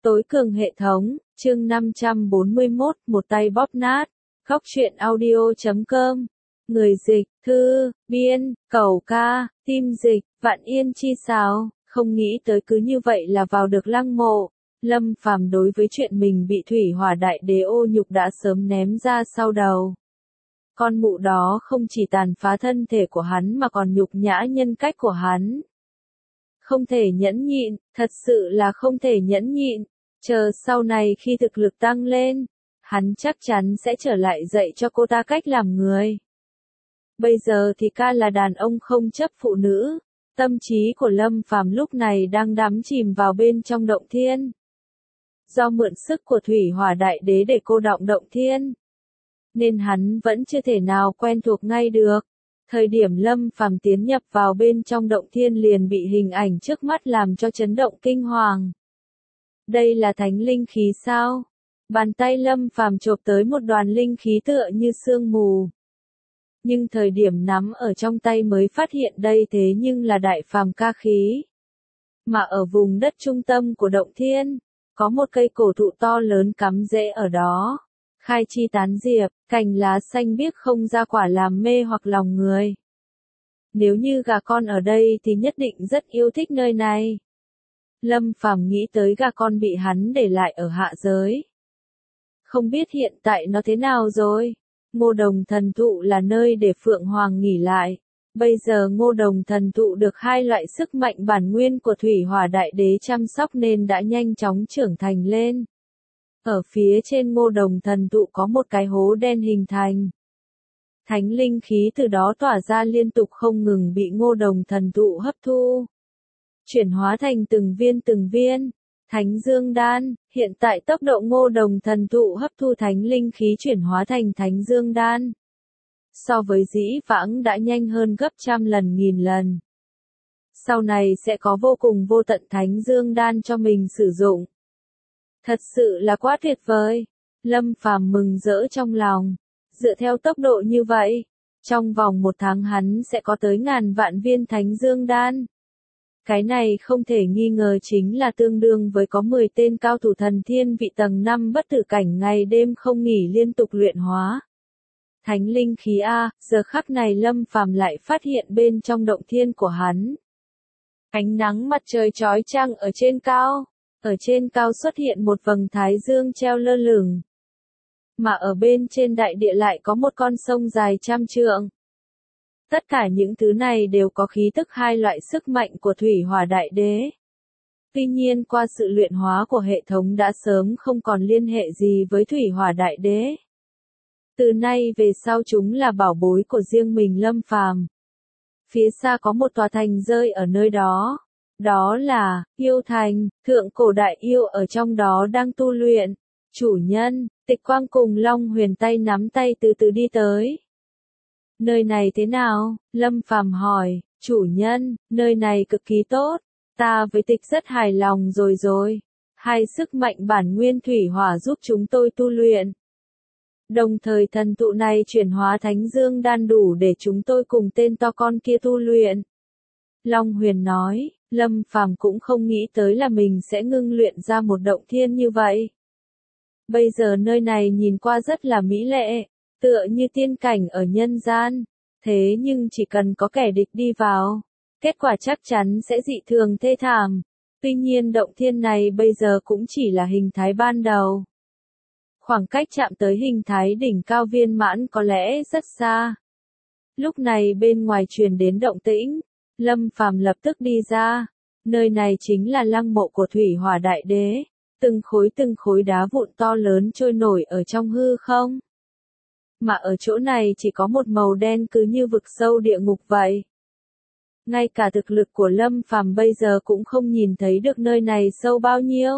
Tối cường hệ thống, chương 541, một tay bóp nát. Góc truyện audio.com. Người dịch, thư, biên, Cẩu Ca, tim dịch, Vạn Yên chi sao, không nghĩ tới cứ như vậy là vào được lăng mộ. Lâm Phàm đối với chuyện mình bị thủy hỏa đại đế ô nhục đã sớm ném ra sau đầu. Con mụ đó không chỉ tàn phá thân thể của hắn mà còn nhục nhã nhân cách của hắn. Không thể nhẫn nhịn, thật sự là không thể nhẫn nhịn. Chờ sau này khi thực lực tăng lên, hắn chắc chắn sẽ trở lại dạy cho cô ta cách làm người. Bây giờ thì ca là đàn ông không chấp phụ nữ. Tâm trí của Lâm Phàm lúc này đang đắm chìm vào bên trong động thiên. Do mượn sức của thủy hỏa đại đế để cô đọng động thiên, nên hắn vẫn chưa thể nào quen thuộc ngay được. Thời điểm Lâm Phàm tiến nhập vào bên trong động thiên liền bị hình ảnh trước mắt làm cho chấn động kinh hoàng. Đây là thánh linh khí sao? Bàn tay Lâm Phàm chộp tới một đoàn linh khí tựa như sương mù. Nhưng thời điểm nắm ở trong tay mới phát hiện đây thế nhưng là đại phàm ca khí. Mà ở vùng đất trung tâm của động thiên, có một cây cổ thụ to lớn cắm rễ ở đó. Khai chi tán diệp, cành lá xanh biếc không ra quả làm mê hoặc lòng người. Nếu như gà con ở đây thì nhất định rất yêu thích nơi này. Lâm Phàm nghĩ tới gà con bị hắn để lại ở hạ giới. Không biết hiện tại nó thế nào rồi. Ngô Đồng thần thụ là nơi để Phượng Hoàng nghỉ lại. Bây giờ Ngô Đồng thần thụ được hai loại sức mạnh bản nguyên của thủy hỏa đại đế chăm sóc nên đã nhanh chóng trưởng thành lên. Ở phía trên Ngô Đồng thần thụ có một cái hố đen hình thành. Thánh linh khí từ đó tỏa ra liên tục không ngừng bị Ngô Đồng thần thụ hấp thu. Chuyển hóa thành từng viên. Thánh Dương Đan, hiện tại tốc độ Ngô Đồng thần thụ hấp thu thánh linh khí chuyển hóa thành Thánh Dương Đan. So với dĩ vãng đã nhanh hơn gấp trăm lần nghìn lần. Sau này sẽ có vô cùng vô tận Thánh Dương Đan cho mình sử dụng. Thật sự là quá tuyệt vời. Lâm Phàm mừng rỡ trong lòng. Dựa theo tốc độ như vậy, trong vòng 1 tháng hắn sẽ có tới ngàn vạn viên Thánh Dương Đan. Cái này không thể nghi ngờ chính là tương đương với có 10 tên cao thủ thần thiên vị tầng 5 bất tử cảnh ngày đêm không nghỉ liên tục luyện hóa. Thánh linh khí A, giờ khắc này Lâm Phàm lại phát hiện bên trong động thiên của hắn. Ánh nắng mặt trời chói chang ở trên cao. Ở trên cao xuất hiện một vầng thái dương treo lơ lửng. Mà ở bên trên đại địa lại có một con sông dài trăm trượng. Tất cả những thứ này đều có khí tức hai loại sức mạnh của thủy hỏa đại đế. Tuy nhiên qua sự luyện hóa của hệ thống đã sớm không còn liên hệ gì với thủy hỏa đại đế. Từ nay về sau chúng là bảo bối của riêng mình Lâm Phàm. Phía xa có một tòa thành rơi ở nơi đó. Đó là, yêu thành, thượng cổ đại yêu ở trong đó đang tu luyện. Chủ nhân, Tịch Quang cùng Long Huyền tay nắm tay từ từ đi tới. Nơi này thế nào? Lâm Phàm hỏi, chủ nhân, nơi này cực kỳ tốt. Ta với Tịch rất hài lòng rồi. Hai sức mạnh bản nguyên thủy hỏa giúp chúng tôi tu luyện. Đồng thời thần tụ này chuyển hóa Thánh Dương Đan đủ để chúng tôi cùng tên to con kia tu luyện. Long Huyền nói. Lâm Phàm cũng không nghĩ tới là mình sẽ ngưng luyện ra một động thiên như vậy. Bây giờ nơi này nhìn qua rất là mỹ lệ, tựa như tiên cảnh ở nhân gian. Thế nhưng chỉ cần có kẻ địch đi vào, kết quả chắc chắn sẽ dị thường thê thảm. Tuy nhiên động thiên này bây giờ cũng chỉ là hình thái ban đầu. Khoảng cách chạm tới hình thái đỉnh cao viên mãn có lẽ rất xa. Lúc này bên ngoài truyền đến động tĩnh. Lâm Phàm lập tức đi ra. Nơi này chính là lăng mộ của thủy hỏa đại đế. Từng khối đá vụn to lớn trôi nổi ở trong hư không. Mà ở chỗ này chỉ có một màu đen cứ như vực sâu địa ngục vậy. Ngay cả thực lực của Lâm Phàm bây giờ cũng không nhìn thấy được nơi này sâu bao nhiêu.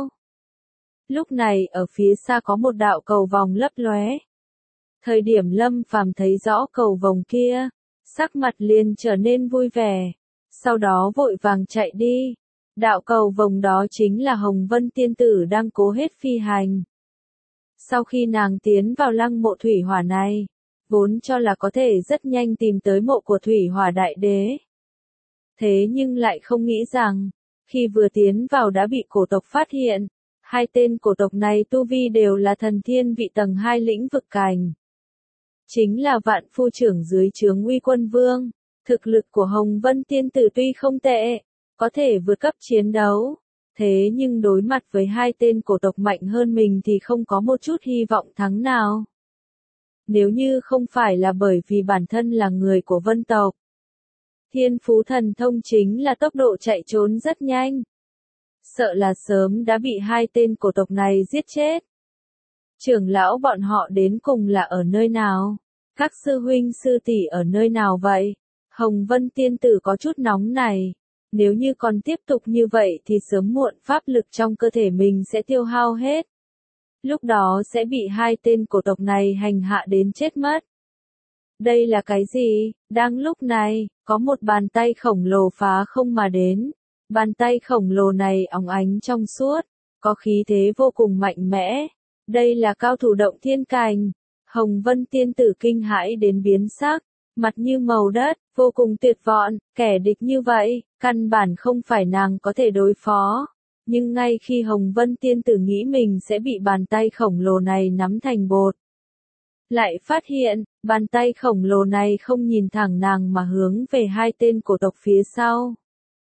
Lúc này ở phía xa có một đạo cầu vòng lấp lóe. Thời điểm Lâm Phàm thấy rõ cầu vòng kia, sắc mặt liền trở nên vui vẻ. Sau đó vội vàng chạy đi. Đạo cầu vồng đó chính là Hồng Vân tiên tử đang cố hết phi hành. Sau khi nàng tiến vào lăng mộ thủy hỏa này, vốn cho là có thể rất nhanh tìm tới mộ của thủy hỏa đại đế. Thế nhưng lại không nghĩ rằng, khi vừa tiến vào đã bị cổ tộc phát hiện, Hai tên cổ tộc này tu vi đều là thần thiên vị tầng 2 lĩnh vực cảnh. Chính là vạn phu trưởng dưới trướng Uy Quân Vương. Thực lực của Hồng Vân Tiên Tử tuy không tệ, có thể vượt cấp chiến đấu. Thế nhưng đối mặt với hai tên cổ tộc mạnh hơn mình thì không có một chút hy vọng thắng nào. Nếu như không phải là bởi vì bản thân là người của Vân tộc. Thiên phú thần thông chính là tốc độ chạy trốn rất nhanh. Sợ là sớm đã bị hai tên cổ tộc này giết chết. Trưởng lão bọn họ đến cùng là ở nơi nào? Các sư huynh sư tỷ ở nơi nào vậy? Hồng Vân Tiên Tử có chút nóng này. Nếu như còn tiếp tục như vậy thì sớm muộn pháp lực trong cơ thể mình sẽ tiêu hao hết. Lúc đó sẽ bị hai tên cổ tộc này hành hạ đến chết mất. Đây là cái gì? Đang lúc này, có một bàn tay khổng lồ phá không mà đến. Bàn tay khổng lồ này óng ánh trong suốt, có khí thế vô cùng mạnh mẽ. Đây là cao thủ động thiên cảnh. Hồng Vân Tiên Tử kinh hãi đến biến sắc, mặt như màu đất, vô cùng tuyệt vọng, kẻ địch như vậy, căn bản không phải nàng có thể đối phó. Nhưng ngay khi Hồng Vân Tiên Tử nghĩ mình sẽ bị bàn tay khổng lồ này nắm thành bột, lại phát hiện, bàn tay khổng lồ này không nhìn thẳng nàng mà hướng về hai tên cổ tộc phía sau.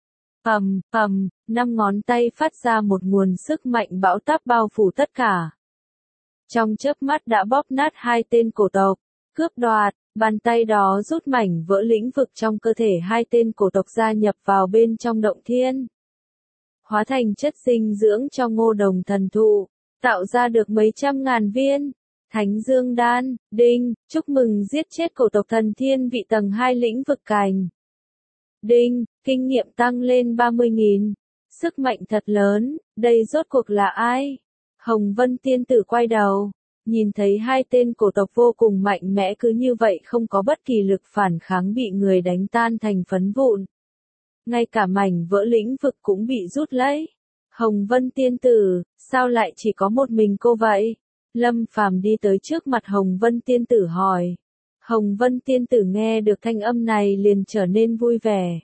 Năm ngón tay phát ra một nguồn sức mạnh bão táp bao phủ tất cả. Trong chớp mắt đã bóp nát hai tên cổ tộc, cướp đoạt, bàn tay đó rút mảnh vỡ lĩnh vực trong cơ thể hai tên cổ tộc gia nhập vào bên trong động thiên. Hóa thành chất dinh dưỡng cho Ngô Đồng thần thụ, tạo ra được mấy trăm ngàn viên. Thánh Dương Đan, đinh, chúc mừng giết chết cổ tộc thần thiên vị tầng 2 lĩnh vực cảnh. Đinh, kinh nghiệm tăng lên 30.000. Sức mạnh thật lớn, đây rốt cuộc là ai? Hồng Vân Tiên Tử quay đầu, nhìn thấy hai tên cổ tộc vô cùng mạnh mẽ cứ như vậy không có bất kỳ lực phản kháng bị người đánh tan thành phấn vụn. Ngay cả mảnh vỡ lĩnh vực cũng bị rút lấy. Hồng Vân Tiên Tử, sao lại chỉ có một mình cô vậy? Lâm Phàm đi tới trước mặt Hồng Vân Tiên Tử hỏi. Hồng Vân Tiên Tử nghe được thanh âm này liền trở nên vui vẻ.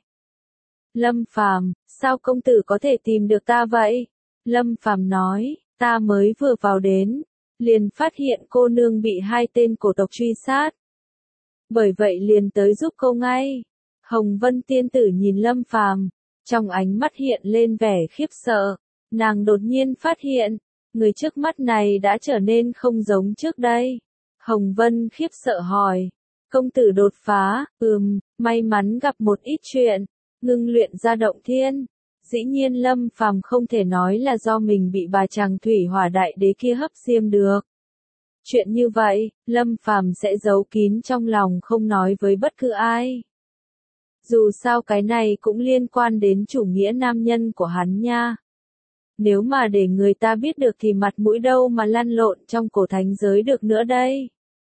Lâm Phàm, sao công tử có thể tìm được ta vậy? Lâm Phàm nói, ta mới vừa vào đến, liền phát hiện cô nương bị hai tên cổ tộc truy sát. Bởi vậy liền tới giúp cô ngay. Hồng Vân Tiên Tử nhìn Lâm Phàm, trong ánh mắt hiện lên vẻ khiếp sợ. Nàng đột nhiên phát hiện, người trước mắt này đã trở nên không giống trước đây. Hồng Vân khiếp sợ hỏi, công tử đột phá, may mắn gặp một ít chuyện, ngưng luyện ra động thiên. Dĩ nhiên Lâm Phàm không thể nói là do mình bị bà chàng thủy hỏa đại đế kia hấp diêm được. Chuyện như vậy, Lâm Phàm sẽ giấu kín trong lòng không nói với bất cứ ai. Dù sao cái này cũng liên quan đến chủ nghĩa nam nhân của hắn nha. Nếu mà để người ta biết được thì mặt mũi đâu mà lăn lộn trong cổ thánh giới được nữa đây.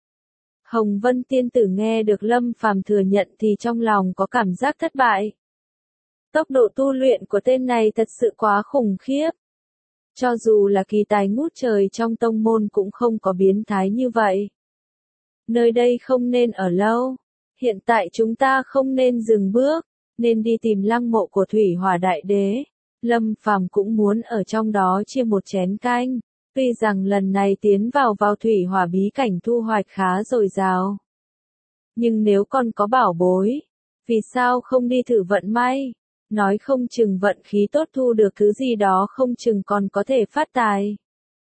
Hồng Vân Tiên Tử nghe được Lâm Phàm thừa nhận thì trong lòng có cảm giác thất bại. Tốc độ tu luyện của tên này thật sự quá khủng khiếp. Cho dù là kỳ tài ngút trời trong tông môn cũng không có biến thái như vậy. Nơi đây không nên ở lâu. Hiện tại chúng ta không nên dừng bước, nên đi tìm lăng mộ của Thủy Hỏa Đại Đế. Lâm Phàm cũng muốn ở trong đó chia một chén canh. Tuy rằng lần này tiến vào Thủy Hỏa bí cảnh thu hoạch khá dồi dào. Nhưng nếu còn có bảo bối, vì sao không đi thử vận may? Nói không chừng vận khí tốt thu được thứ gì đó không chừng còn có thể phát tài.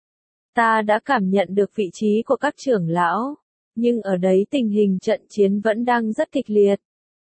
Ta đã cảm nhận được vị trí của các trưởng lão, nhưng ở đấy tình hình trận chiến vẫn đang rất kịch liệt.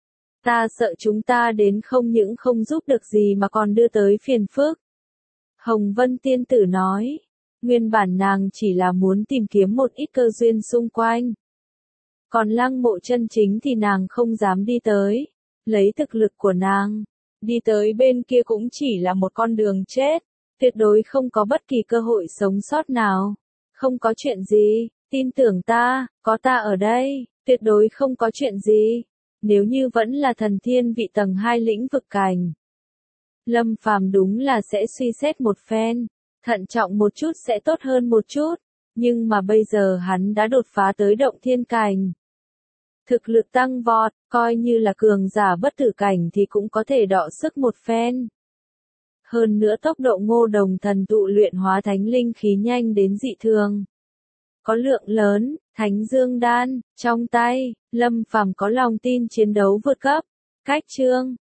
Ta sợ chúng ta đến không những không giúp được gì mà còn đưa tới phiền phức. Hồng Vân Tiên Tử nói, nguyên bản nàng chỉ là muốn tìm kiếm một ít cơ duyên xung quanh. Còn lăng mộ chân chính thì nàng không dám đi tới, lấy thực lực của nàng. Đi tới bên kia cũng chỉ là một con đường chết, tuyệt đối không có bất kỳ cơ hội sống sót nào. Không có chuyện gì, tin tưởng ta, có ta ở đây, tuyệt đối không có chuyện gì. Nếu như vẫn là thần thiên vị tầng 2 lĩnh vực cảnh, Lâm Phàm đúng là sẽ suy xét một phen, thận trọng một chút sẽ tốt hơn một chút, nhưng mà bây giờ hắn đã đột phá tới động thiên cảnh. Thực lực tăng vọt, coi như là cường giả bất tử cảnh thì cũng có thể đọ sức một phen. Hơn nữa tốc độ Ngô Đồng thần tụ luyện hóa thánh linh khí nhanh đến dị thường. Có lượng lớn, Thánh Dương Đan, trong tay, Lâm Phàm có lòng tin chiến đấu vượt cấp. Cách chương